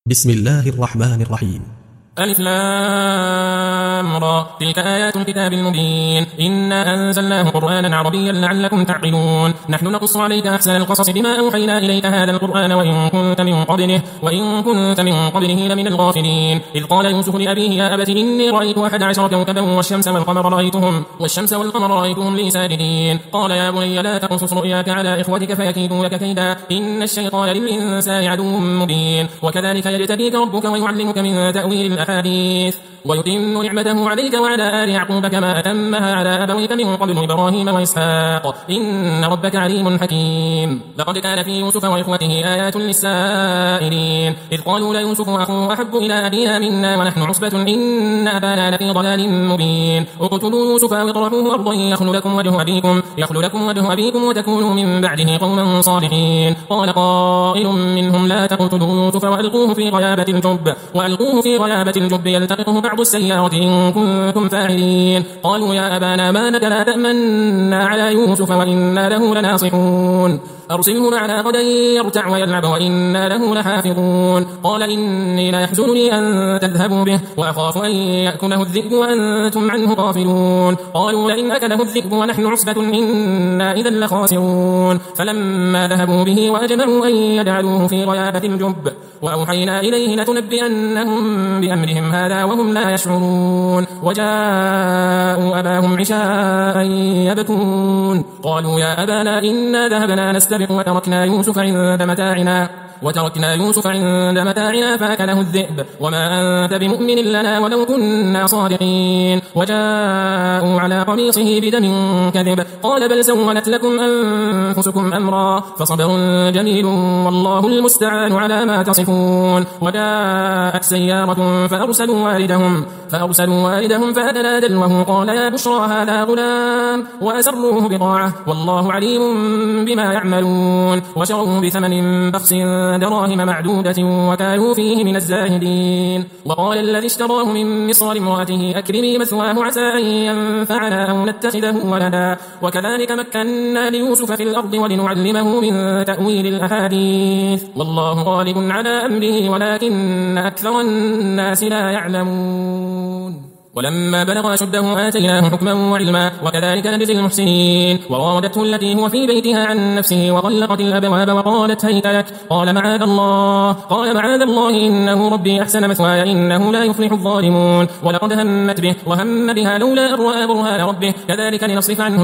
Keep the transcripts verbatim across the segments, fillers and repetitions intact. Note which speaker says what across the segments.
Speaker 1: بسم الله الرحمن الرحيم.
Speaker 2: ألف لام را. تلك آيات الكتاب المبين. إنا أنزلناه قرآنا عربيا لعلكم تعقلون. نحن نقص عليك أحسن القصص بما أوحينا إليك هذا القرآن وإن كنت من قبله وإن كنت من قبله لمن الغافلين. إذ قال يوسف لأبيه يا أبت إني رأيت أحد عشر كوكبا والشمس والقمر رأيتهم والشمس والقمر رأيتهم لي ساجدين. قال يا بني لا تقصص رؤياك على إخوتك فيكيدوا لك كيدا إن الشيطان للإنسان عدو مبين. وكذلك يجتبيك ربك ويعلمك من تأويل الأحاديث ويتم نعمته عليك وعلى آل يعقوب كما أتمها على أبويك من قبل إبراهيم وإسحاق إن ربك عليم حكيم. لقد كان في يوسف وإخوته آيات للسائلين إذ قالوا ليوسف أخوه أحب إلى أبينا منا ونحن عصبة إن أبانا لفي ضلال مبين. اقتلوا يوسف أو اطرحوه أرضا يخل لكم وجه أبيكم يخل لكم وجه أبيكم وتكونوا من بعده قوما صالحين. قال قائل منهم لا تقتلوا يوسف وألقوه في غيابة الجب وألقوه في غيابة الجب يلتقطه بعض السيارة إن كنتم فاعلين. قالوا يا أبانا ما لك لا تأمنا على يوسف وإنا له لناصحون أرسله معنا غدا يرتع ويلعب وإنا له لحافظون. قال إني لا يحزنني أن تذهبوا به وأخاف أن يأكله الذئب وأنتم عنه غافلون. قالوا لئن أكله الذئب ونحن عصبة إنا إذا لخاسرون. فلما ذهبوا به وأجمعوا أن يجعلوه في غيابة الجب وأوحينا إليه لتنبئنهم بأمرهم هذا وهم لا يشعرون. وجاءوا أباهم عشاء يبكون. قالوا يا أبانا إنا ذهبنا نستبق وتركنا يوسف عند متاعنا وتركنا يوسف عند متاعنا فأكله الذئب وما أنت بمؤمن لنا ولو كنا صادقين. وجاءوا على قميصه بدم كذب قال بل سولت لكم أنفسكم أمرا فصبر جميل والله المستعان على ما تصفون. وجاءت سيارة فأرسلوا واردهم فأرسلوا واردهم فأدلى دلوه قال يا بشرى هذا غلام وأسروه بضاعة والله عليم بما يعملون. وشروا بثمن بخس دراهم معدودة وكانوا فيه من الزاهدين. وقال الذي اشتراه من مصر لامرأته أكرمي مثواه عسى أن ينفعنا أو نتخذه ولدا وكذلك مكنا ليوسف في الأرض ولنعلمه من تأويل الأحاديث والله غالب على أمره ولكن أكثر الناس لا يعلمون. ولما بلغ أشده آتيناه حكما وعلما وكذلك نجزي المحسنين. وراودته التي هو في بيتها عن نفسه وغلقت الأبواب وقالت هيت لك قال معاذ الله قال معاذ الله إنه ربي أحسن مثواي إنه لا يفلح الظالمون. ولقد همت به وهم بها لولا أن رأى برهان ربه كذلك لنصرف عنه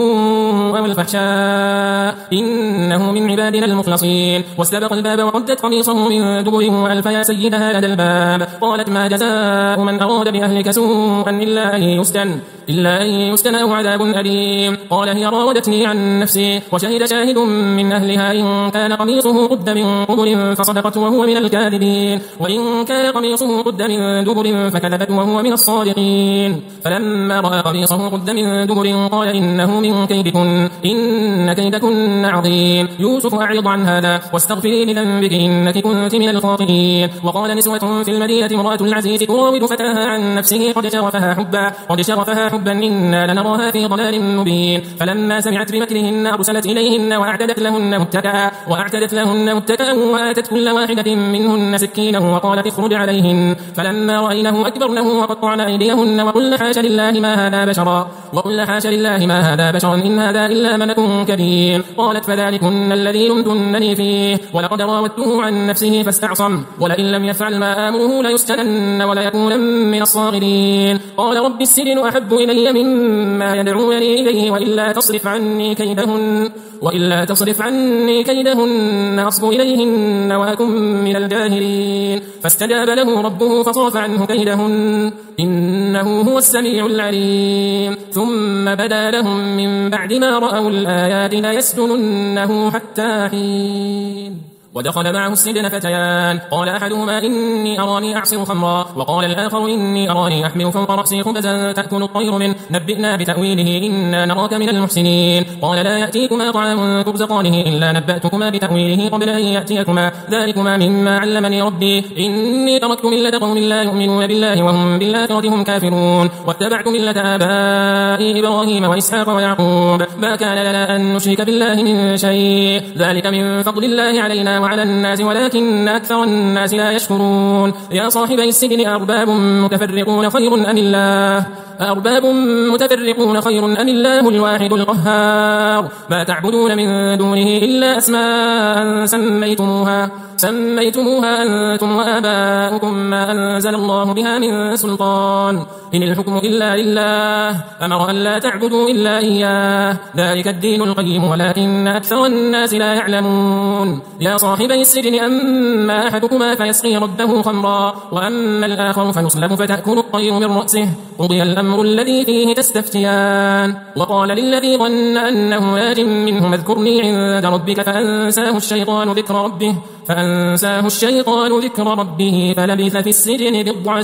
Speaker 2: السوء والفحشاء إنه من عبادنا المخلصين. واستبق الباب وقدت قميصه من دبر وألف يا سيدها لدى الباب قالت ما جزاء من أراد بأهلك سوء إلا أن يسجن إلا أن يسجن أو عذاب أليم. قال هي راودتني عن نفسي وشهد شاهد من أهلها إن كان قميصه قد من قبل فصدقت وهو من الكاذبين وإن كان قميصه قد من دبر فكذبت وهو من الصادقين. فلما رأى قميصه قد من دبر قال إنه من كيدكن إن كيدكن عظيم. يوسف أعرض عن هذا واستغفري لذنبك إنك كنت من الخاطئين. وقال نسوة في المدينة امرأة العزيز تراود فتاها عن نفسه قد شرفها حبا قد شرفها حبا إنا لنراها في ضلال مبين. فلما سمعت بمكرهن أرسلت إليهن وأعتدت لهن متكئا وأعتدت لهن متكئا وآتت كل واحدة منهن سكينا وقالت اخرج عليهن. فلما رأينه أكبرنه وقطعن أيديهن وقلن حاش لله ما هذا بشرا وقلن حاش لله ما هذا بشرا إن هذا إلا ملك كريم. قالت فذلكن الذي لمتنني فيه ولقد راودته عن نفسه فاستعصم ولئن لم يفعل ما آمره ليسجنن وليكونن من الصاغرين. قال رب السجن أحب إلي مما يدعونني إليه وإلا تصرف عني كيدهن وإلا تصرف عني كيدهن أصب إليهن وأكن من الجاهلين. فاستجاب له ربه فصرف عنه كيدهن إنه هو السميع العليم. ثم بدا لهم من بعد ما رأوا الآيات ليسجننه حتى حين. ودخل معه السجن فتيان قال أحدهما إني أراني أعصر خمرا وقال الآخر إني أراني أحمل فوق رأسي خبزا تأكل الطير منه نبئنا بتأويله إنا نراك من المحسنين. قال لا يأتيكما طعام ترزقانه إلا نبأتكما بتأويله قبل أن يأتيكما ذلكما مما علمني ربي إني تركت ملة قوم لا يؤمنون بالله وهم بالآخرة هم كافرون واتبعت ملة آبائي إبراهيم وإسحاق ويعقوب ما كان لنا أن نشرك بالله من شيء ذلك من فضل الله علينا الله على الناس ولكن أكثر الناس لا يشكرون يا صاحبي السجن أرباب متفرقون خير أم الله أرباب متفرقون خير أم الله الواحد القهار ما تعبدون من دونه إلا أسماء سميتموها سميتموها أنتم وآباؤكم ما أنزل الله بها من سلطان إن الحكم إلا لله أمر أن لا تعبدوا إلا إياه ذلك الدين القيم ولكن أكثر الناس لا يعلمون يا صاحبي السجن أما أحدكما فيسقي ربه خمرا وأما الآخر فيصلب فتأكل الطير من رأسه قضي الأمر الذي فيه تستفتيان وقال للذي ظن أنه ناج منه اذكرني عند ربك فأنساه الشيطان ذكر ربه فأنساه الشيطان ذكر ربه فلبث في السجن بضع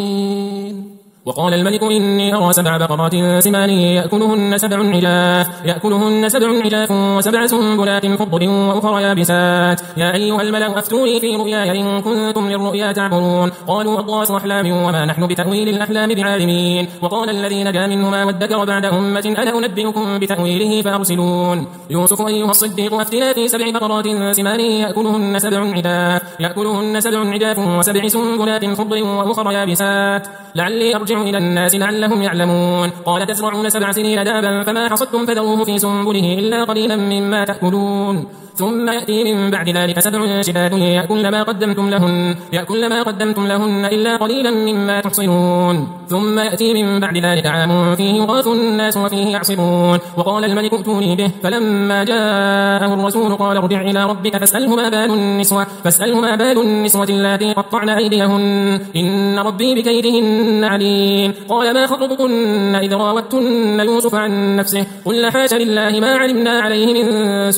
Speaker 2: سنين وقال الملك إني أرى سبع بقرات سمان يأكلهن سبع عجاف يأكلهن سبع عجاف وسبع سنبلات خضر وأخرى يابسات يا أيها الملأ أفتوني في رؤياي إن كنتم للرؤيا تعبرون قالوا أضغاث أحلام وما نحن بتأويل الأحلام بعالمين وقال الذي نجا منهما وادكر بعد أمة أنا أنبئكم بتأويله فأرسلون يوسف أيها الصديق أفتنا في سبع بقرات سمان يأكلهن سبع عجاف يأكلهن سبع عجاف وسبع سنبلات خضر وأخرى يابسات لعلي أرجع إلى الناس لعلهم يعلمون قال تزرعون سبع سنين دابا فما حصدتم فذروه في سنبله إلا قليلا مما تأكلون ثم يأتي من بعد ذلك سبع شداد يأكل ما قدمتم لهن يأكل ما قدمتم لهن إلا قليلا مما تحصنون ثم يأتي من بعد ذلك عام فيه يغاث الناس وفيه يعصرون وقال الملك ائتوني به فلما جاءه الرسول قال ارجع إلى ربك فاسأله ما بال النسوة فاسأله ما بال النسوة اللاتي قطعن أيديهن إن ربي بكيدهن عليم قال ما خطبكن إذ راوتن يوسف عن نفسه قلنا حاش لله ما علمنا عليه من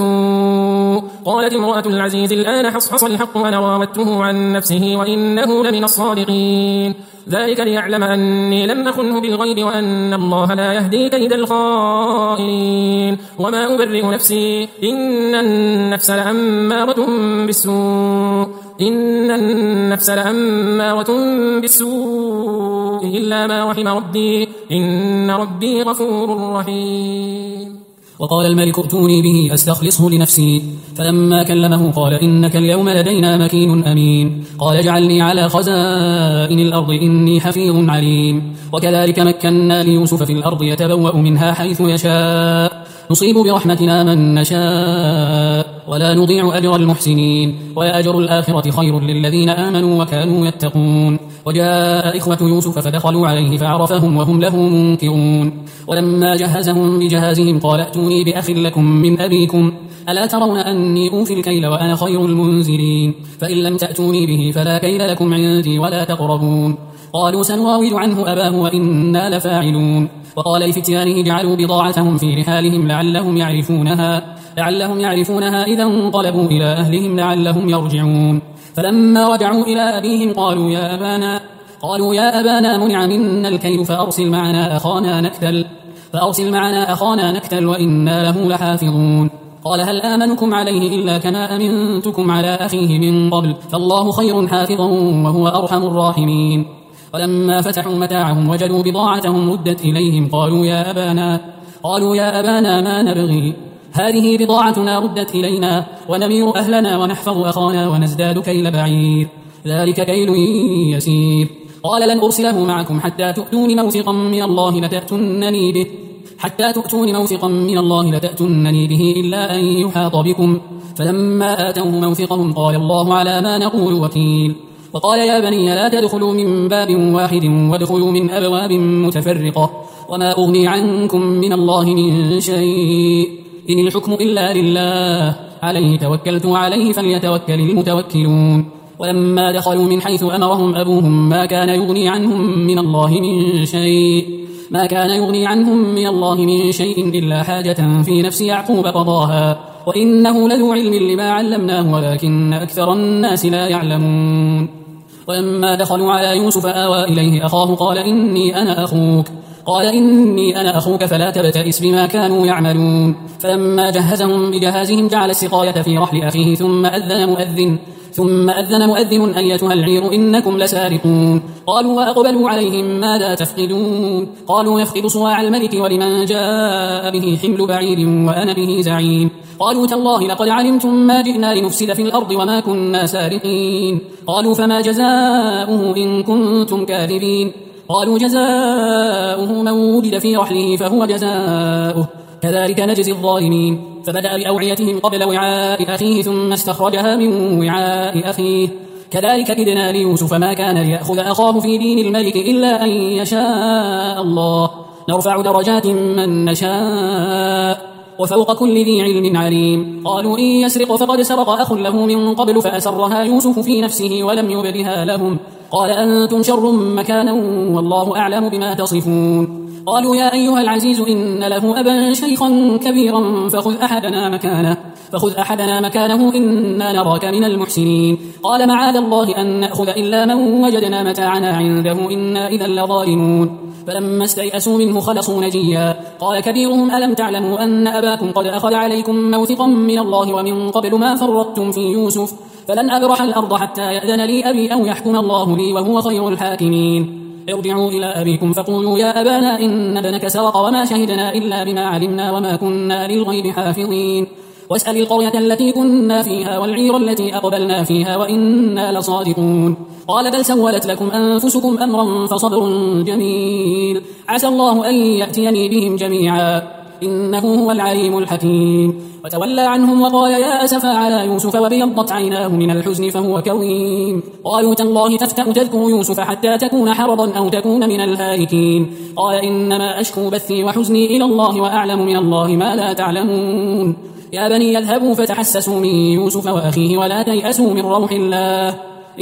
Speaker 2: سوء قالت امرأة العزيز الآن حصحص الحق وأنا راودته عن نفسه وإنه لمن الصادقين ذلك ليعلم أني لم أخنه بالغيب وأن الله لا يهدي كيد الخائنين وما أبرئ نفسي إن النفس لأمارة بالسوء إن النفس لأمارة بالسوء إلا ما رحم ربي إن ربي غفور رحيم
Speaker 3: وقال الملك ائتوني به أستخلصه لنفسي فلما كلمه قال إنك اليوم لدينا مكين أمين قال اجعلني على خزائن الأرض إني حفيظ عليم وكذلك مكنا ليوسف في الأرض يتبوأ منها حيث يشاء نصيب برحمتنا من نشاء ولا نضيع أجر المحسنين وأجر الآخرة خير للذين آمنوا وكانوا يتقون وجاء إخوة يوسف فدخلوا عليه فعرفهم وهم له منكرون ولما جهزهم بجهازهم قال ائتوني بأخ لكم من أبيكم ألا ترون أني أوفي الكيل وأنا خير المنزلين فإن لم تأتوني به فلا كيل لكم عندي ولا تقربون قالوا سنراود عنه أباه وإنا لفاعلون وقال لفتيانه جعلوا بضاعتهم في رحالهم لعلهم يعرفونها لعلهم يعرفونها إذا انقلبوا إلى أهلهم لعلهم يرجعون فلما رجعوا إلى أبيهم قالوا يا أبانا قالوا يا أبانا منع منا الكيل فأرسل معنا أخانا نكتل فأرسل معنا أخانا نكتل وإنا له لحافظون قال هل آمنكم عليه إلا كما أمنتكم على أخيه من قبل فالله خير حافظا وهو أرحم الراحمين ولما فتحوا متاعهم وجدوا بضاعتهم ردت إليهم قالوا يا أبانا قالوا يا أبانا ما نبغي هذه بضاعتنا ردت إلينا ونمير أهلنا ونحفظ أخانا ونزداد كيل بعير ذلك كيل يسير قال لن أرسله معكم حتى تؤتون موثقا من الله لتأتونني به حتى تؤتون موثقا من الله لتأتونني به إلا أن يحاط بكم فلما آتوه موثقهم قال الله على ما نقول وكيل وقال يا بني لا تدخلوا من باب واحد وادخلوا من أبواب متفرقة وما أغني عنكم من الله من شيء إن الحكم إلا لله عليه توكلت وعليه فليتوكل المتوكلون ولما دخلوا من حيث أمرهم أبوهم ما كان يغني عنهم من الله من شيء ما كان يغني عنهم من الله من شيء إلا حاجة في نفس يعقوب قضاها وإنه لذو علم لما علمناه ولكن أكثر الناس لا يعلمون ولما دخلوا على يوسف آوى إليه أخاه قال إني أنا أخوك قال إني أنا أخوك فلا تبتئس بما كانوا يعملون فلما جهزهم بجهازهم جعل السقاية في رحل أخيه ثم أذن مؤذن ثم أذن مؤذن أيتها العير إنكم لسارقون. قالوا وأقبلوا عليهم ماذا تفقدون؟ قالوا نفقد صواع الملك ولمن جاء به حمل بعير وأنا به زعيم. قالوا تالله لقد علمتم ما جئنا لنفسد في الأرض وما كنا سارقين. قالوا فما جزاؤه إن كنتم كاذبين؟ قالوا جزاؤه من وجد في رحله فهو جزاؤه كذلك نجزي الظالمين. فبدأ بأوعيتهم قبل وعاء أخيه ثم استخرجها من وعاء أخيه كذلك كدنا ليوسف ما كان ليأخذ أخاه في دين الملك إلا أن يشاء الله نرفع درجات من نشاء وفوق كل ذي علم عليم. قالوا إن يسرق فقد سرق أخ له من قبل فأسرها يوسف في نفسه ولم يبدها لهم قال أنتم شر مكانا والله أعلم بما تصفون. قالوا يا أيها العزيز إن له أبا شيخا كبيرا فخذ أحدنا مكانه فخذ أحدنا مكانه إنا نراك من المحسنين. قال معاذ الله أن نأخذ إلا من وجدنا متاعنا عنده إنا إذا لظالمون. فلما استيئسوا منه خلصوا نجيا. قال كبيرهم ألم تعلموا أن أباكم قد أخذ عليكم موثقا من الله ومن قبل ما فرطتم في يوسف فلن أبرح الأرض حتى يأذن لي أبي أو يحكم الله لي وهو خير الحاكمين. ارجعوا إلى أبيكم فقولوا يا أبانا إن ابنك سرق وما شهدنا إلا بما علمنا وما كنا للغيب حافظين. واسأل القرية التي كنا فيها والعير التي أقبلنا فيها وإنا لصادقون. قال بل سولت لكم أنفسكم أمرا فصبر جميل عسى الله أن يأتيني بهم جميعا إنه هو العليم الحكيم. وتولى عنهم وقال يا أسفا على يوسف وبيضت عيناه من الحزن فهو كظيم. قالوا تالله تفتأ تذكر يوسف حتى تكون حرضا أو تكون من الهالكين. قال إنما أشكو بثي وحزني إلى الله وأعلم من الله ما لا تعلمون. يا بني يذهبوا فتحسسوا من يوسف وأخيه ولا تيأسوا من روح الله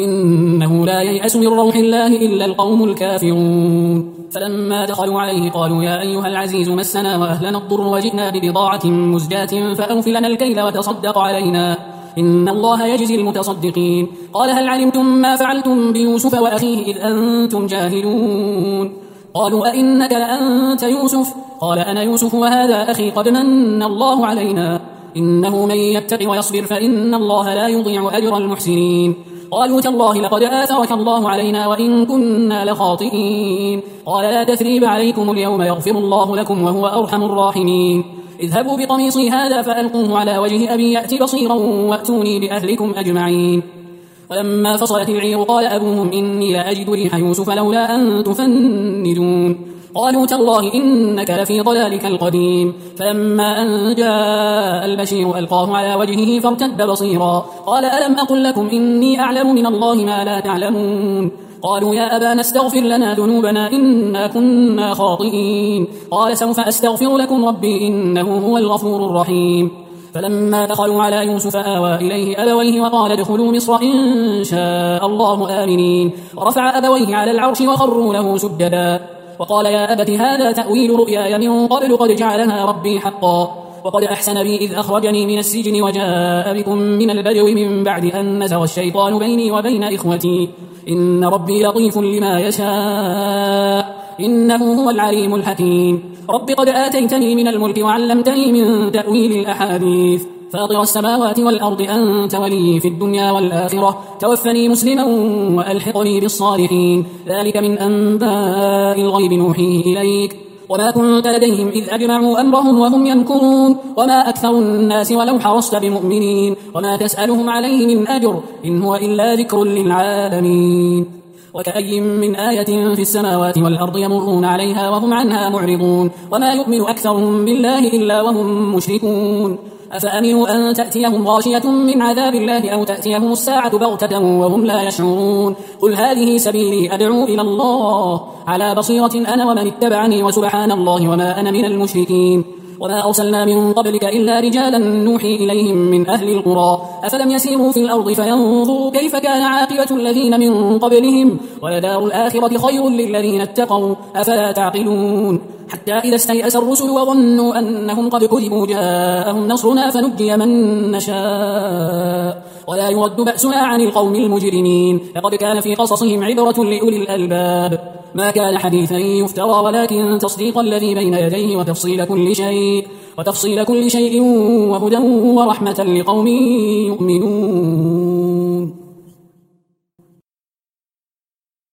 Speaker 3: إنه لا ييأس من روح الله إلا القوم الكافرون. فلما دخلوا عليه قالوا يا أيها العزيز مسنا وأهلنا الضر وجئنا ببضاعة مزجاة فأوف لنا الكيل وتصدق علينا إن الله يجزي المتصدقين. قال هل علمتم ما فعلتم بيوسف وأخيه إذ أنتم جاهلون؟ قالوا أئنك لأنت يوسف؟ قال أنا يوسف وهذا أخي قد من الله علينا إنه من يتق ويصبر فإن الله لا يضيع أجر المحسنين. قالوا تالله لقد آثرك الله علينا وإن كنا لخاطئين. قال لا تثريب عليكم اليوم يغفر الله لكم وهو أرحم الراحمين. اذهبوا بقميصي هذا فألقوه على وجه أبي يأتي بصيرا وأتوني بأهلكم أجمعين. ولما فصلت العير قال أبوهم إني لا أجد ريح يوسف لولا أن تفندون. قالوا تالله إنك لفي ضلالك القديم. فلما أن جاء البشير ألقاه على وجهه فارتد بصيرا قال ألم أقل لكم إني أعلم من الله ما لا تعلمون؟ قالوا يا أبانا استغفر لنا ذنوبنا إنا كنا خاطئين. قال سوف أستغفر لكم ربي إنه هو الغفور الرحيم. فلما دخلوا على يوسف آوى إليه أبويه وقال ادخلوا مصر إن شاء الله آمنين. ورفع أبويه على العرش وخروا له سجدا وقال يا أبت هذا تأويل رؤياي من قبل قد جعلها ربي حقا وقد أحسن بي إذ أخرجني من السجن وجاء بكم من البدو من بعد أن نزغ الشيطان بيني وبين إخوتي إن ربي لطيف لما يشاء إنه هو العليم الحكيم. رب قد آتيتني من الملك وعلمتني من تأويل الأحاديث فاطر السماوات والأرض أنت ولي في الدنيا والآخرة توفني مسلما وألحقني بالصالحين. ذلك من أنباء الغيب نوحيه إليك وما كنت لديهم إذ أجمعوا أمرهم وهم يمكرون وما أكثر الناس ولو حرصت بمؤمنين وما تسألهم عليه من أجر إن هو إلا ذكر للعالمين. وكأي من آية في السماوات والأرض يمرون عليها وهم عنها معرضون وما يؤمن أكثرهم بالله إلا وهم مشركون. أفأمنوا أن تأتيهم غاشية من عذاب الله أو تأتيهم الساعة بغتة وهم لا يشعرون. قل هذه سبيلي أدعو إلى الله على بصيرة أنا ومن اتبعني وسبحان الله وما أنا من المشركين. وما أرسلنا من قبلك إلا رجالا نوحي إليهم من أهل القرى أفلم يسيروا في الأرض فينظروا كيف كان عاقبة الذين من قبلهم ولدار الآخرة خير للذين اتقوا أفلا تعقلون. حتى إذا استيأس الرسل وظنوا أنهم قد كذبوا جاءهم نصرنا فنجي من نشاء ولا يرد بأسنا عن القوم المجرمين. لقد كان في قصصهم عبرة لأولي الألباب ما كان حديثا يفترى ولكن تصديق الذي بين يديه وتفصيل كل شيء وتفصيل كل شيء وهدى ورحمة لقوم يؤمنون.